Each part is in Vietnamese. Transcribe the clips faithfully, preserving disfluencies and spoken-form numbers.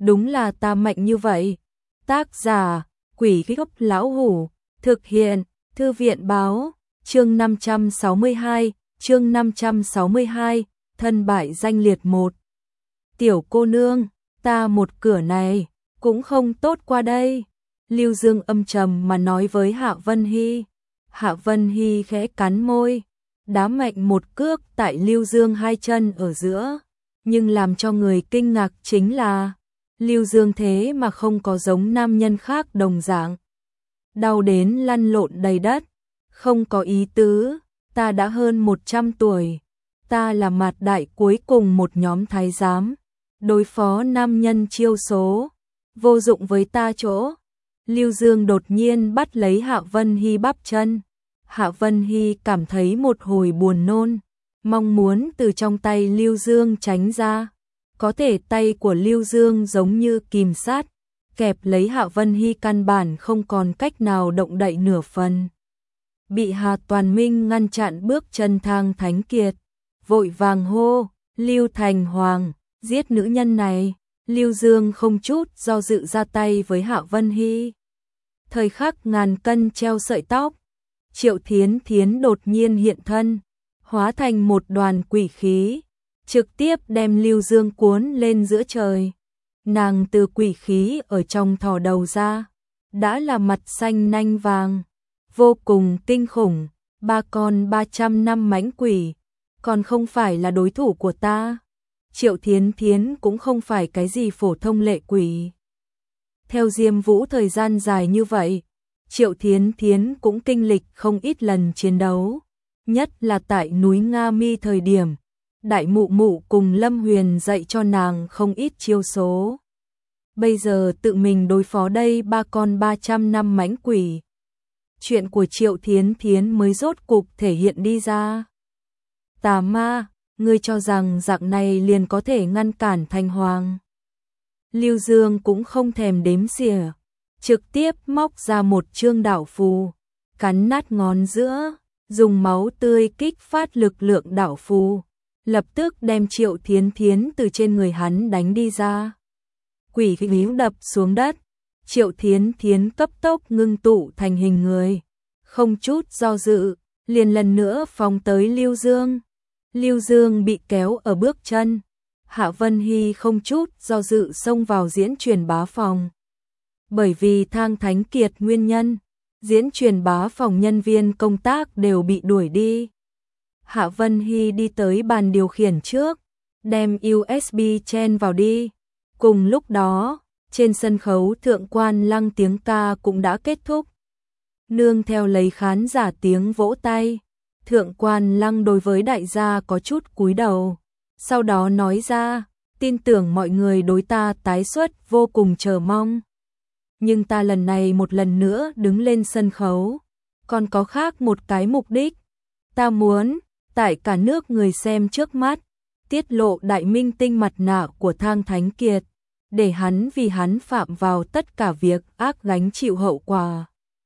đúng là ta mạnh như vậy. Tác giả, Quỷ Gốc Lão Hủ, thực hiện, Thư viện báo, chương năm trăm sáu mươi hai, chương năm trăm sáu mươi hai, thân bại danh liệt một. Tiểu cô nương, ta một cửa này, cũng không tốt qua đây. Lưu Dương âm trầm mà nói với Hạ Vân Hy. Hạ Vân Hy khẽ cắn môi, đá mạnh một cước tại Lưu Dương hai chân ở giữa. Nhưng làm cho người kinh ngạc chính là Lưu Dương thế mà không có giống nam nhân khác đồng dạng. Đau đến lăn lộn đầy đất. Không có ý tứ, ta đã hơn một trăm tuổi. Ta là mạt đại cuối cùng một nhóm thái giám. Đối phó nam nhân chiêu số, vô dụng với ta chỗ. Lưu Dương đột nhiên bắt lấy Hạ Vân Hy bắp chân. Hạ Vân Hy cảm thấy một hồi buồn nôn, mong muốn từ trong tay Lưu Dương tránh ra. Có thể tay của Lưu Dương giống như kìm sát, kẹp lấy Hạ Vân Hy căn bản không còn cách nào động đậy nửa phần. Bị Hà Toàn Minh ngăn chặn bước chân Thang Thánh Kiệt, vội vàng hô, Lưu Thành Hoàng, giết nữ nhân này. Lưu Dương không chút do dự ra tay với Hạ Vân Hy. Thời khắc ngàn cân treo sợi tóc, Triệu Thiến Thiến đột nhiên hiện thân, hóa thành một đoàn quỷ khí, trực tiếp đem Lưu Dương cuốn lên giữa trời. Nàng từ quỷ khí ở trong thò đầu ra, đã là mặt xanh nanh vàng, vô cùng kinh khủng. Ba con ba trăm năm mãnh quỷ, còn không phải là đối thủ của ta. Triệu Thiến Thiến cũng không phải cái gì phổ thông lệ quỷ. Theo Diêm Vũ thời gian dài như vậy, Triệu Thiến Thiến cũng kinh lịch không ít lần chiến đấu, nhất là tại núi Nga Mi thời điểm, Đại Mụ Mụ cùng Lâm Huyền dạy cho nàng không ít chiêu số. Bây giờ tự mình đối phó đây ba con ba trăm năm mãnh quỷ. Chuyện của Triệu Thiến Thiến mới rốt cục thể hiện đi ra. Tà ma, ngươi cho rằng dạng này liền có thể ngăn cản Thành Hoàng? Lưu Dương cũng không thèm đếm xỉa, trực tiếp móc ra một chương đạo phù, cắn nát ngón giữa, dùng máu tươi kích phát lực lượng đạo phù, lập tức đem Triệu Thiến Thiến từ trên người hắn đánh đi ra. Quỷ khí đập xuống đất, Triệu Thiến Thiến cấp tốc ngưng tụ thành hình người, không chút do dự, liền lần nữa phóng tới Lưu Dương. Lưu Dương bị kéo ở bước chân, Hạ Vân Hy không chút do dự xông vào diễn truyền bá phòng. Bởi vì Thang Thánh Kiệt nguyên nhân, diễn truyền bá phòng nhân viên công tác đều bị đuổi đi. Hạ Vân Hy đi tới bàn điều khiển trước, đem u ét bê chen vào đi. Cùng lúc đó, trên sân khấu Thượng Quan Lăng tiếng ca cũng đã kết thúc. Nương theo lấy khán giả tiếng vỗ tay, Thượng Quan Lăng đối với đại gia có chút cúi đầu, sau đó nói ra, tin tưởng mọi người đối ta tái xuất vô cùng chờ mong. Nhưng ta lần này một lần nữa đứng lên sân khấu, còn có khác một cái mục đích. Ta muốn, tại cả nước người xem trước mắt, tiết lộ đại minh tinh mặt nạ của Thang Thánh Kiệt, để hắn vì hắn phạm vào tất cả việc ác gánh chịu hậu quả.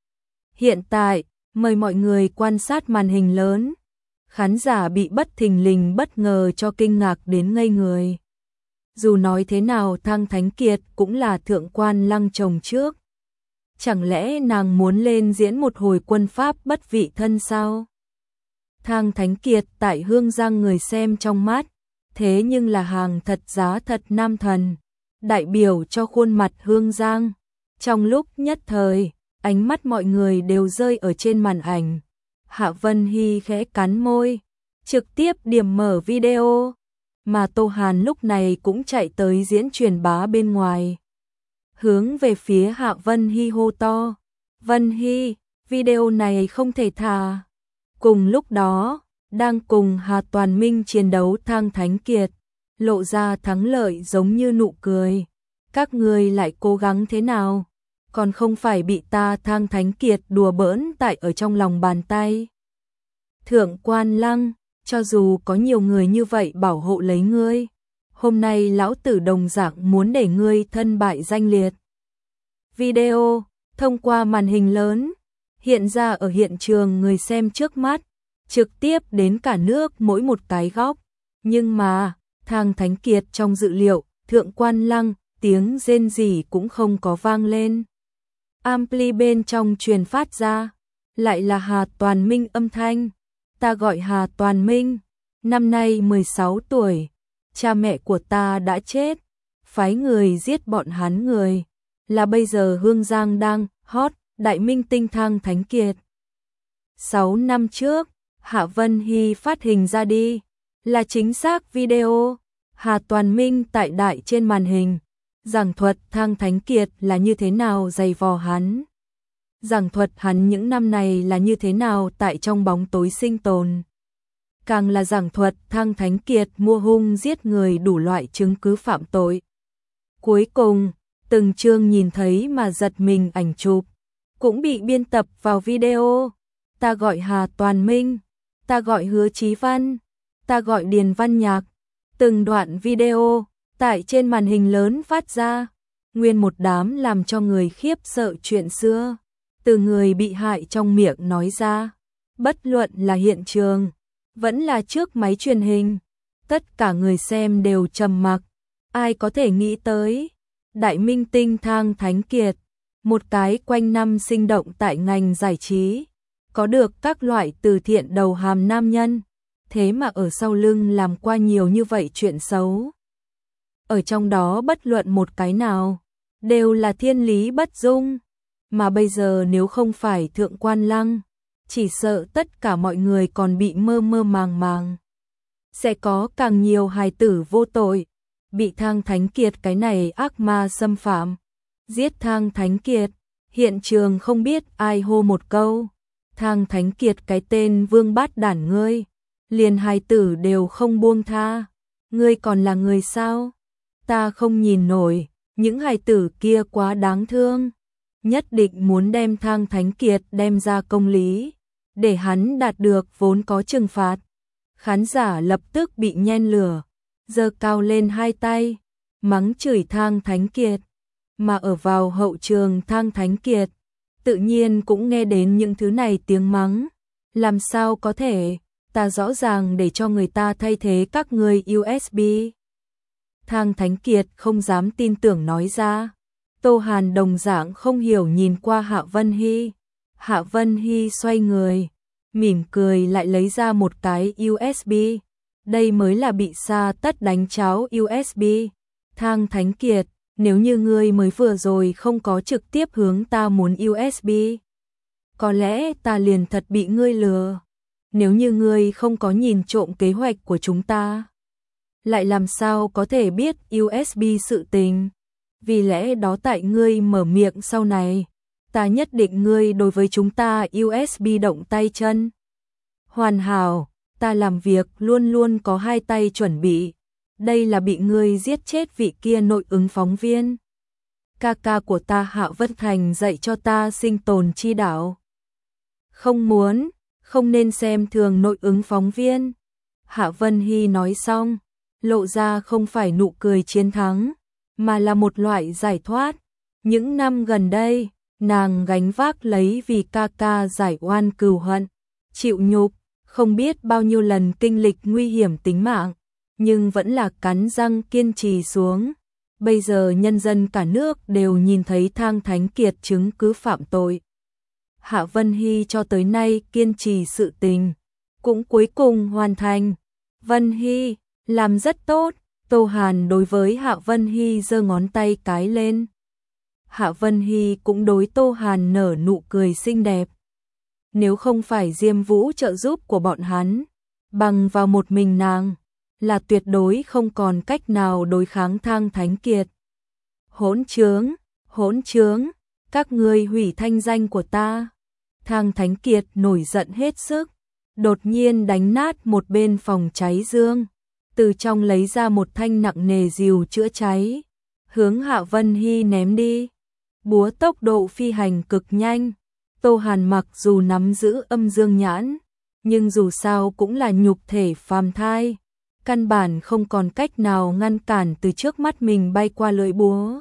Hiện tại, mời mọi người quan sát màn hình lớn. Khán giả bị bất thình lình bất ngờ cho kinh ngạc đến ngây người. Dù nói thế nào Thang Thánh Kiệt cũng là Thượng Quan Lăng chồng trước. Chẳng lẽ nàng muốn lên diễn một hồi quân pháp bất vị thân sao? Thang Thánh Kiệt tại Hương Giang người xem trong mắt, thế nhưng là hàng thật giá thật nam thần, đại biểu cho khuôn mặt Hương Giang. Trong lúc nhất thời, ánh mắt mọi người đều rơi ở trên màn ảnh. Hạ Vân Hy khẽ cắn môi, trực tiếp điểm mở video, mà Tô Hàn lúc này cũng chạy tới diễn truyền bá bên ngoài. Hướng về phía Hạ Vân Hy hô to, Vân Hy, video này không thể thả. Cùng lúc đó, đang cùng Hà Toàn Minh chiến đấu Thang Thánh Kiệt, lộ ra thắng lợi giống như nụ cười. Các người lại cố gắng thế nào? Còn không phải bị ta Thang Thánh Kiệt đùa bỡn tại ở trong lòng bàn tay. Thượng Quan Lăng, cho dù có nhiều người như vậy bảo hộ lấy ngươi, hôm nay lão tử đồng dạng muốn để ngươi thân bại danh liệt. Video, thông qua màn hình lớn, hiện ra ở hiện trường người xem trước mắt, trực tiếp đến cả nước mỗi một cái góc. Nhưng mà, Thang Thánh Kiệt trong dự liệu, Thượng Quan Lăng, tiếng rên rỉ cũng không có vang lên. Ampli bên trong truyền phát ra, lại là Hà Toàn Minh âm thanh. Ta gọi Hà Toàn Minh, năm nay mười sáu tuổi, cha mẹ của ta đã chết, phái người giết bọn hắn người, là bây giờ Hương Giang đang hot, đại minh tinh Thang Thánh Kiệt. sáu năm trước, Hạ Vân Hy phát hình ra đi, là chính xác video, Hà Toàn Minh tại đại trên màn hình, giảng thuật Thang Thánh Kiệt là như thế nào giày vò hắn. Giảng thuật hắn những năm này là như thế nào tại trong bóng tối sinh tồn. Càng là giảng thuật Thang Thánh Kiệt mua hung giết người đủ loại chứng cứ phạm tội. Cuối cùng, từng chương nhìn thấy mà giật mình ảnh chụp, cũng bị biên tập vào video. Ta gọi Hà Toàn Minh, ta gọi Hứa Chí Văn, ta gọi Điền Văn Nhạc. Từng đoạn video tại trên màn hình lớn phát ra, nguyên một đám làm cho người khiếp sợ chuyện xưa, từ người bị hại trong miệng nói ra, bất luận là hiện trường, vẫn là trước máy truyền hình, tất cả người xem đều trầm mặc, ai có thể nghĩ tới, đại minh tinh Thang Thánh Kiệt, một cái quanh năm sinh động tại ngành giải trí, có được các loại từ thiện đầu hàm nam nhân, thế mà ở sau lưng làm qua nhiều như vậy chuyện xấu. Ở trong đó bất luận một cái nào, đều là thiên lý bất dung, mà bây giờ nếu không phải thượng quan lăng, chỉ sợ tất cả mọi người còn bị mơ mơ màng màng. Sẽ có càng nhiều hài tử vô tội, bị Thang Thánh Kiệt cái này ác ma xâm phạm, giết Thang Thánh Kiệt, hiện trường không biết ai hô một câu, Thang Thánh Kiệt cái tên vương bát đản ngươi, liền hài tử đều không buông tha, ngươi còn là người sao? Ta không nhìn nổi, những hài tử kia quá đáng thương, nhất định muốn đem Thang Thánh Kiệt đem ra công lý, để hắn đạt được vốn có trừng phạt. Khán giả lập tức bị nhen lửa, giơ cao lên hai tay, mắng chửi Thang Thánh Kiệt, mà ở vào hậu trường Thang Thánh Kiệt, tự nhiên cũng nghe đến những thứ này tiếng mắng, làm sao có thể, ta rõ ràng để cho người ta thay thế các người u ét bê. Thang Thánh Kiệt không dám tin tưởng nói ra. Tô Hàn đồng dạng không hiểu nhìn qua Hạ Vân Hy. Hạ Vân Hy xoay người, mỉm cười lại lấy ra một cái u ét bê. Đây mới là bị sa tất đánh cháo u ét bê. Thang Thánh Kiệt, nếu như ngươi mới vừa rồi không có trực tiếp hướng ta muốn u ét bê, có lẽ ta liền thật bị ngươi lừa. Nếu như ngươi không có nhìn trộm kế hoạch của chúng ta, lại làm sao có thể biết u ét bê sự tình? Vì lẽ đó tại ngươi mở miệng sau này, ta nhất định ngươi đối với chúng ta u ét bê động tay chân. Hoàn hảo, ta làm việc luôn luôn có hai tay chuẩn bị. Đây là bị ngươi giết chết vị kia nội ứng phóng viên. Ca ca của ta Hạ Vân Thành dạy cho ta sinh tồn chi đạo. Không muốn, không nên xem thường nội ứng phóng viên. Hạ Vân Hy nói xong, lộ ra không phải nụ cười chiến thắng, mà là một loại giải thoát. Những năm gần đây, nàng gánh vác lấy vì ca ca giải oan cừu hận, chịu nhục, không biết bao nhiêu lần kinh lịch nguy hiểm tính mạng, nhưng vẫn là cắn răng kiên trì xuống. Bây giờ nhân dân cả nước đều nhìn thấy Thang Thánh Kiệt chứng cứ phạm tội. Hạ Vân Hy cho tới nay kiên trì sự tình, cũng cuối cùng hoàn thành. Vân Hy, làm rất tốt. Tô Hàn đối với Hạ Vân Hy giơ ngón tay cái lên. Hạ Vân Hy cũng đối Tô Hàn nở nụ cười xinh đẹp. Nếu không phải Diêm Vũ trợ giúp của bọn hắn, bằng vào một mình nàng, là tuyệt đối không còn cách nào đối kháng Thang Thánh Kiệt. Hỗn trướng, hỗn trướng, các ngươi hủy thanh danh của ta. Thang Thánh Kiệt nổi giận hết sức, đột nhiên đánh nát một bên phòng cháy dương, từ trong lấy ra một thanh nặng nề rìu chữa cháy, hướng Hạ Vân Hy ném đi. Búa tốc độ phi hành cực nhanh, Tô Hàn mặc dù nắm giữ âm dương nhãn, nhưng dù sao cũng là nhục thể phàm thai, căn bản không còn cách nào ngăn cản từ trước mắt mình bay qua lưỡi búa.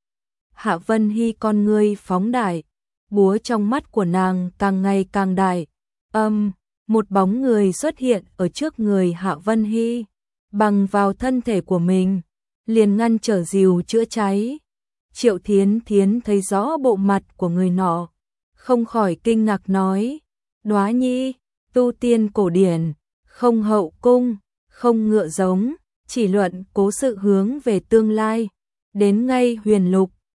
Hạ Vân Hy con ngươi phóng đại, búa trong mắt của nàng càng ngày càng đại. Âm, một bóng người xuất hiện ở trước người Hạ Vân Hy, bằng vào thân thể của mình, liền ngăn trở rìu chữa cháy. Triệu Thiến Thiến thấy rõ bộ mặt của người nọ, không khỏi kinh ngạc nói, Đóa Nhi, tu tiên cổ điển, không hậu cung, không ngựa giống, chỉ luận cố sự hướng về tương lai, đến ngay huyền lục,